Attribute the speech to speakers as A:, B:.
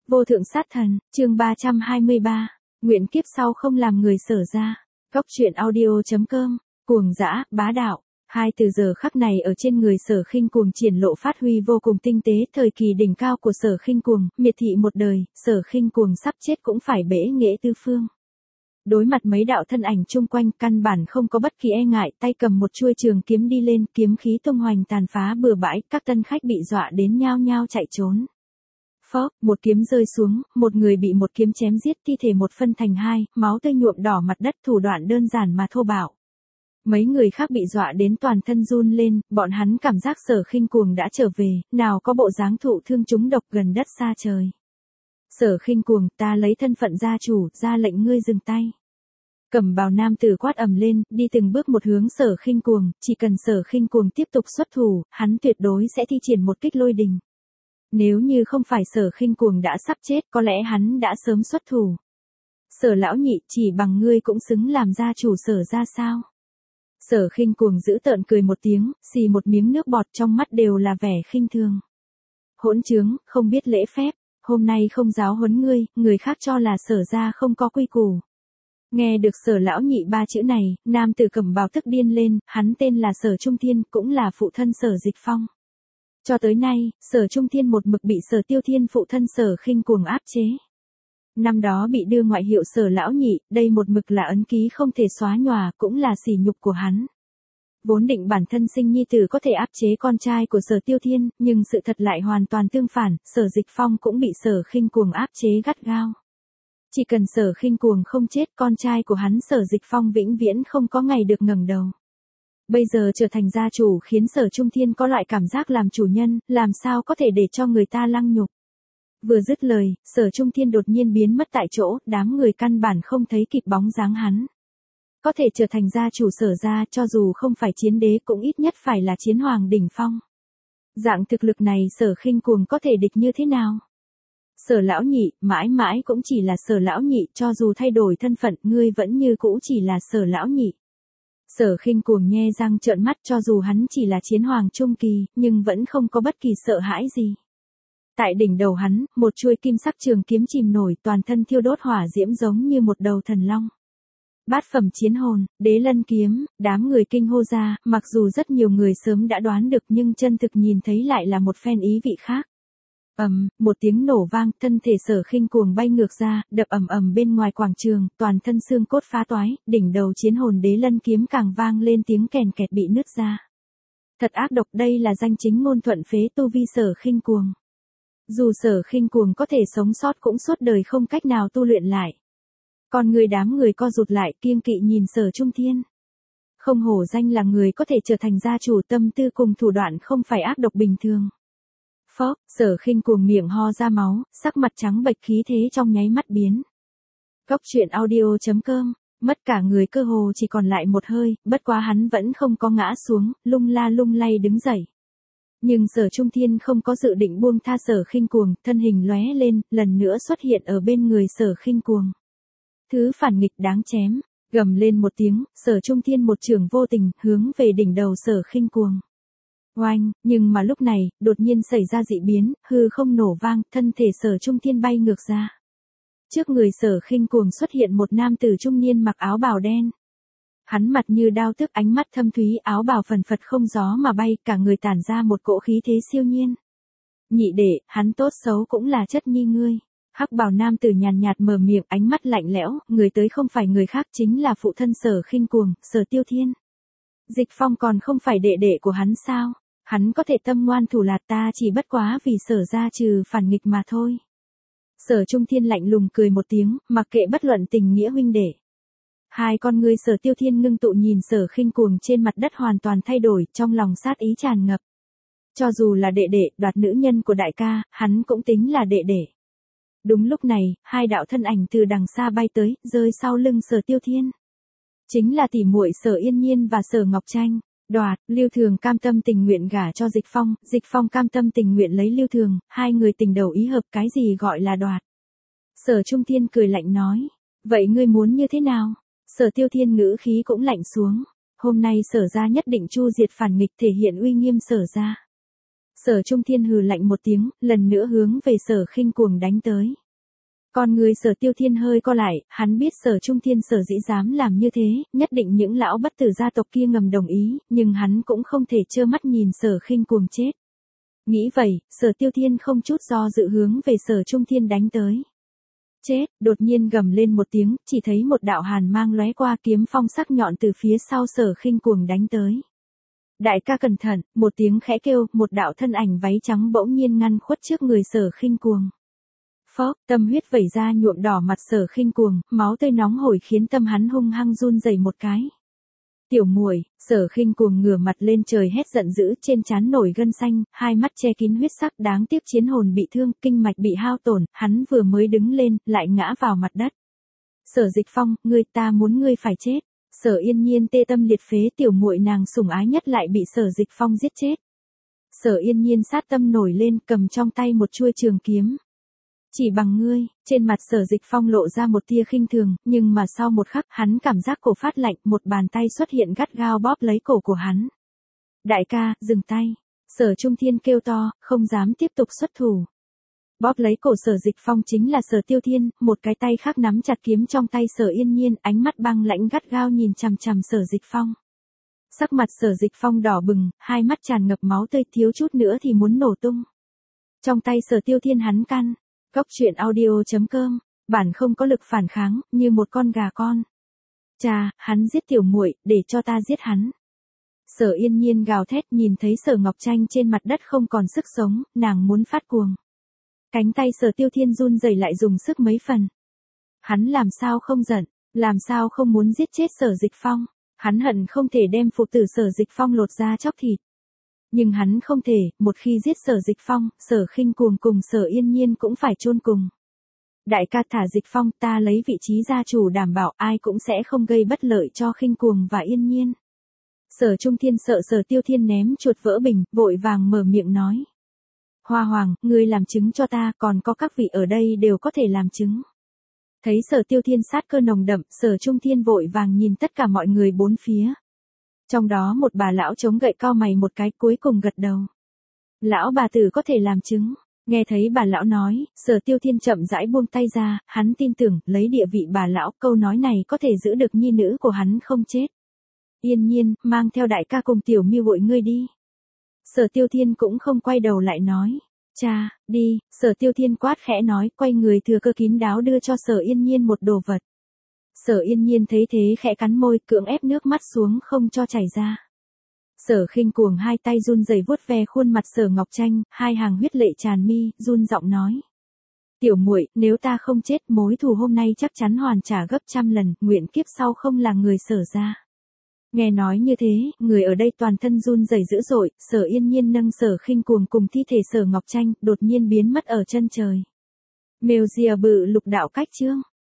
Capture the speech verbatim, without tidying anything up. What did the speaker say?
A: Vô thượng sát thần, chương ba trăm hai mươi ba. Nguyện kiếp sau không làm người Sở gia. Góc truyện audio chấm com. Cuồng dã, bá đạo. Hai từ giờ khắc này ở trên người Sở Khinh Cuồng triển lộ phát huy vô cùng tinh tế, thời kỳ đỉnh cao của Sở Khinh Cuồng, miệt thị một đời, Sở Khinh Cuồng sắp chết cũng phải bẽ nghệ tứ phương. Đối mặt mấy đạo thân ảnh chung quanh, căn bản không có bất kỳ e ngại, tay cầm một chuôi trường kiếm đi lên, kiếm khí tung hoành tàn phá bừa bãi, các tân khách bị dọa đến nhao nhao chạy trốn. Phốc, một kiếm rơi xuống, một người bị một kiếm chém giết, thi thể một phân thành hai, máu tươi nhuộm đỏ mặt đất, thủ đoạn đơn giản mà thô bạo. Mấy người khác bị dọa đến toàn thân run lên, bọn hắn cảm giác Sở Khinh Cuồng đã trở về, nào có bộ dáng thụ thương trúng độc gần đất xa trời. Sở Khinh Cuồng, ta lấy thân phận gia chủ, ra lệnh ngươi dừng tay. Cẩm bào nam tử quát ầm lên, đi từng bước một hướng Sở Khinh Cuồng, chỉ cần Sở Khinh Cuồng tiếp tục xuất thủ, hắn tuyệt đối sẽ thi triển một kích lôi đình. Nếu như không phải Sở Khinh Cuồng đã sắp chết, có lẽ hắn đã sớm xuất thủ. Sở lão nhị, chỉ bằng ngươi cũng xứng làm gia chủ Sở gia sao? Sở Khinh Cuồng giữ tợn cười một tiếng, xì một miếng nước bọt, trong mắt đều là vẻ khinh thường. Hỗn trướng, không biết lễ phép, hôm nay không giáo huấn ngươi, người khác cho là Sở gia không có quy củ. Nghe được Sở lão nhị ba chữ này, nam tử cẩm bào tức điên lên, hắn tên là Sở Trung Thiên, cũng là phụ thân Sở Dịch Phong. Cho tới nay, Sở Trung Thiên một mực bị Sở Tiêu Thiên phụ thân Sở Khinh Cuồng áp chế. Năm đó bị đưa ngoại hiệu Sở lão nhị, đây một mực là ấn ký không thể xóa nhòa, cũng là sỉ nhục của hắn. Vốn định bản thân sinh nhi tử có thể áp chế con trai của Sở Tiêu Thiên, nhưng sự thật lại hoàn toàn tương phản, Sở Dịch Phong cũng bị Sở Khinh Cuồng áp chế gắt gao. Chỉ cần Sở Khinh Cuồng không chết, con trai của hắn Sở Dịch Phong vĩnh viễn không có ngày được ngẩng đầu. Bây giờ trở thành gia chủ khiến Sở Trung Thiên có loại cảm giác làm chủ nhân, làm sao có thể để cho người ta lăng nhục. Vừa dứt lời, Sở Trung Thiên đột nhiên biến mất tại chỗ, đám người căn bản không thấy kịp bóng dáng hắn. Có thể trở thành gia chủ Sở gia, cho dù không phải chiến đế cũng ít nhất phải là chiến hoàng đỉnh phong. Dạng thực lực này Sở Khinh Cuồng có thể địch như thế nào? Sở lão nhị, mãi mãi cũng chỉ là Sở lão nhị, cho dù thay đổi thân phận, ngươi vẫn như cũ chỉ là Sở lão nhị. Sở Khinh Cuồng nhe răng trợn mắt, cho dù hắn chỉ là chiến hoàng trung kỳ, nhưng vẫn không có bất kỳ sợ hãi gì. Tại đỉnh đầu hắn, một chuôi kim sắc trường kiếm chìm nổi, toàn thân thiêu đốt hỏa diễm giống như một đầu thần long. Bát phẩm chiến hồn, Đế Lân kiếm, đám người kinh hô ra, mặc dù rất nhiều người sớm đã đoán được nhưng chân thực nhìn thấy lại là một phen ý vị khác. Ầm, một tiếng nổ vang, thân thể Sở Khinh Cuồng bay ngược ra, đập ầm ầm bên ngoài quảng trường, toàn thân xương cốt phá toái, đỉnh đầu chiến hồn Đế Lân kiếm càng vang lên tiếng kèn kẹt bị nứt ra. Thật ác độc, đây là danh chính ngôn thuận phế tu vi Sở Khinh Cuồng. Dù Sở Khinh Cuồng có thể sống sót cũng suốt đời không cách nào tu luyện lại. Còn người đám người co rụt lại, kiêng kỵ nhìn Sở Trung Thiên. Không hổ danh là người có thể trở thành gia chủ, tâm tư cùng thủ đoạn không phải ác độc bình thường. Phốc, Sở Khinh Cuồng miệng ho ra máu, sắc mặt trắng bệch, khí thế trong nháy mắt biến. Góc truyện audio chấm com, mất cả người, cơ hồ chỉ còn lại một hơi, bất quá hắn vẫn không có ngã xuống, lung la lung lay đứng dậy. Nhưng Sở Trung Thiên không có dự định buông tha Sở Khinh Cuồng, thân hình lóe lên, lần nữa xuất hiện ở bên người Sở Khinh Cuồng. Thứ phản nghịch đáng chém, gầm lên một tiếng, Sở Trung Thiên một chưởng vô tình, hướng về đỉnh đầu Sở Khinh Cuồng. Oanh, nhưng mà lúc này, đột nhiên xảy ra dị biến, hư không nổ vang, thân thể Sở Trung Thiên bay ngược ra. Trước người Sở Khinh Cuồng xuất hiện một nam tử trung niên mặc áo bào đen. Hắn mặt như đao tước, ánh mắt thâm thúy, áo bào phần phật không gió mà bay, cả người tản ra một cỗ khí thế siêu nhiên. Nhị đệ, hắn tốt xấu cũng là chất nhi ngươi. Hắc bào nam tử nhàn nhạt mở miệng, ánh mắt lạnh lẽo, người tới không phải người khác chính là phụ thân Sở Khinh Cuồng, Sở Tiêu Thiên. Dịch Phong còn không phải đệ đệ của hắn sao? Hắn có thể tâm ngoan thủ lạt, ta chỉ bất quá vì Sở gia trừ phản nghịch mà thôi. Sở Trung Thiên lạnh lùng cười một tiếng, mặc kệ bất luận tình nghĩa huynh đệ. Hai con ngươi Sở Tiêu Thiên ngưng tụ nhìn Sở Khinh Cuồng trên mặt đất hoàn toàn thay đổi, trong lòng sát ý tràn ngập. Cho dù là đệ đệ, đoạt nữ nhân của đại ca, hắn cũng tính là đệ đệ. Đúng lúc này, hai đạo thân ảnh từ đằng xa bay tới, rơi sau lưng Sở Tiêu Thiên. Chính là tỷ muội Sở Yên Nhiên và Sở Ngọc Tranh. Đoạt, Lưu Thường cam tâm tình nguyện gả cho Dịch Phong, Dịch Phong cam tâm tình nguyện lấy Lưu Thường, hai người tình đầu ý hợp, cái gì gọi là đoạt. Sở Trung Thiên cười lạnh nói, vậy ngươi muốn như thế nào? Sở Tiêu Thiên ngữ khí cũng lạnh xuống, hôm nay Sở gia nhất định chu diệt phản nghịch, thể hiện uy nghiêm Sở gia. Sở Trung Thiên hừ lạnh một tiếng, lần nữa hướng về Sở Khinh Cuồng đánh tới. Con người Sở Tiêu Thiên hơi co lại, hắn biết Sở Trung Thiên sở dĩ dám làm như thế, nhất định những lão bất tử gia tộc kia ngầm đồng ý, nhưng hắn cũng không thể trơ mắt nhìn Sở Khinh Cuồng chết. Nghĩ vậy, Sở Tiêu Thiên không chút do dự hướng về Sở Trung Thiên đánh tới. Chết, đột nhiên gầm lên một tiếng, chỉ thấy một đạo hàn mang lóe qua, kiếm phong sắc nhọn từ phía sau Sở Khinh Cuồng đánh tới. Đại ca cẩn thận, một tiếng khẽ kêu, một đạo thân ảnh váy trắng bỗng nhiên ngăn khuất trước người Sở Khinh Cuồng. Phốc, tâm huyết vẩy ra nhuộm đỏ mặt Sở Khinh Cuồng, máu tươi nóng hổi khiến tâm hắn hung hăng run rẩy một cái. Tiểu muội, Sở Khinh Cuồng ngửa mặt lên trời hét giận dữ, trên trán nổi gân xanh, hai mắt che kín huyết sắc, đáng tiếc chiến hồn bị thương, kinh mạch bị hao tổn, hắn vừa mới đứng lên, lại ngã vào mặt đất. Sở Dịch Phong, ngươi, ta muốn ngươi phải chết. Sở Yên Nhiên tê tâm liệt phế, tiểu muội nàng sủng ái nhất lại bị Sở Dịch Phong giết chết. Sở Yên Nhiên sát tâm nổi lên, cầm trong tay một chuôi trường kiếm. Chỉ bằng ngươi, trên mặt Sở Dịch Phong lộ ra một tia khinh thường, nhưng mà sau một khắc, hắn cảm giác cổ phát lạnh, một bàn tay xuất hiện gắt gao bóp lấy cổ của hắn. Đại ca, dừng tay. Sở Trung Thiên kêu to, không dám tiếp tục xuất thủ. Bóp lấy cổ Sở Dịch Phong chính là Sở Tiêu Thiên, một cái tay khác nắm chặt kiếm trong tay Sở Yên Nhiên, ánh mắt băng lãnh gắt gao nhìn chằm chằm Sở Dịch Phong. Sắc mặt Sở Dịch Phong đỏ bừng, hai mắt tràn ngập máu tươi, thiếu chút nữa thì muốn nổ tung. Trong tay Sở Tiêu Thiên hắn căn. Góc truyện audio chấm com, bản không có lực phản kháng, như một con gà con. Cha, hắn giết tiểu muội, để cho ta giết hắn. Sở Yên Nhiên gào thét, nhìn thấy Sở Ngọc Tranh trên mặt đất không còn sức sống, nàng muốn phát cuồng. Cánh tay Sở Tiêu Thiên run rẩy lại dùng sức mấy phần. Hắn làm sao không giận, làm sao không muốn giết chết Sở Dịch Phong, hắn hận không thể đem phụ tử Sở Dịch Phong lột ra chóc thịt. Nhưng hắn không thể, một khi giết Sở Dịch Phong, Sở Khinh Cuồng cùng Sở Yên Nhiên cũng phải chôn cùng. Đại ca thả Dịch Phong, ta lấy vị trí gia chủ đảm bảo ai cũng sẽ không gây bất lợi cho Khinh Cuồng và Yên Nhiên. Sở Trung Thiên sợ Sở Tiêu Thiên ném chuột vỡ bình, vội vàng mở miệng nói. Hoa Hoàng, ngươi làm chứng cho ta, còn có các vị ở đây đều có thể làm chứng. Thấy Sở Tiêu Thiên sát cơ nồng đậm, Sở Trung Thiên vội vàng nhìn tất cả mọi người bốn phía. Trong đó một bà lão chống gậy cau mày một cái, cuối cùng gật đầu. Lão bà tử có thể làm chứng. Nghe thấy bà lão nói, Sở Tiêu Thiên chậm rãi buông tay ra, hắn tin tưởng, lấy địa vị bà lão, câu nói này có thể giữ được nhi nữ của hắn không chết. Yên Nhiên, mang theo đại ca cùng tiểu miêu bội ngươi đi. Sở Tiêu Thiên cũng không quay đầu lại nói. Cha, đi, Sở Tiêu Thiên quát khẽ nói, quay người thừa cơ kín đáo đưa cho Sở Yên Nhiên một đồ vật. Sở Yên Nhiên thấy thế khẽ cắn môi, cưỡng ép nước mắt xuống không cho chảy ra. Sở Khinh Cuồng hai tay run rẩy vuốt ve khuôn mặt Sở Ngọc Tranh, hai hàng huyết lệ tràn mi, run giọng nói. Tiểu muội, nếu ta không chết, mối thù hôm nay chắc chắn hoàn trả gấp trăm lần, nguyện kiếp sau không là người Sở gia. Nghe nói như thế, người ở đây toàn thân run rẩy dữ dội, Sở Yên Nhiên nâng Sở Khinh Cuồng cùng thi thể Sở Ngọc Tranh, đột nhiên biến mất ở chân trời. Mèo rìa bự lục đạo cách chương.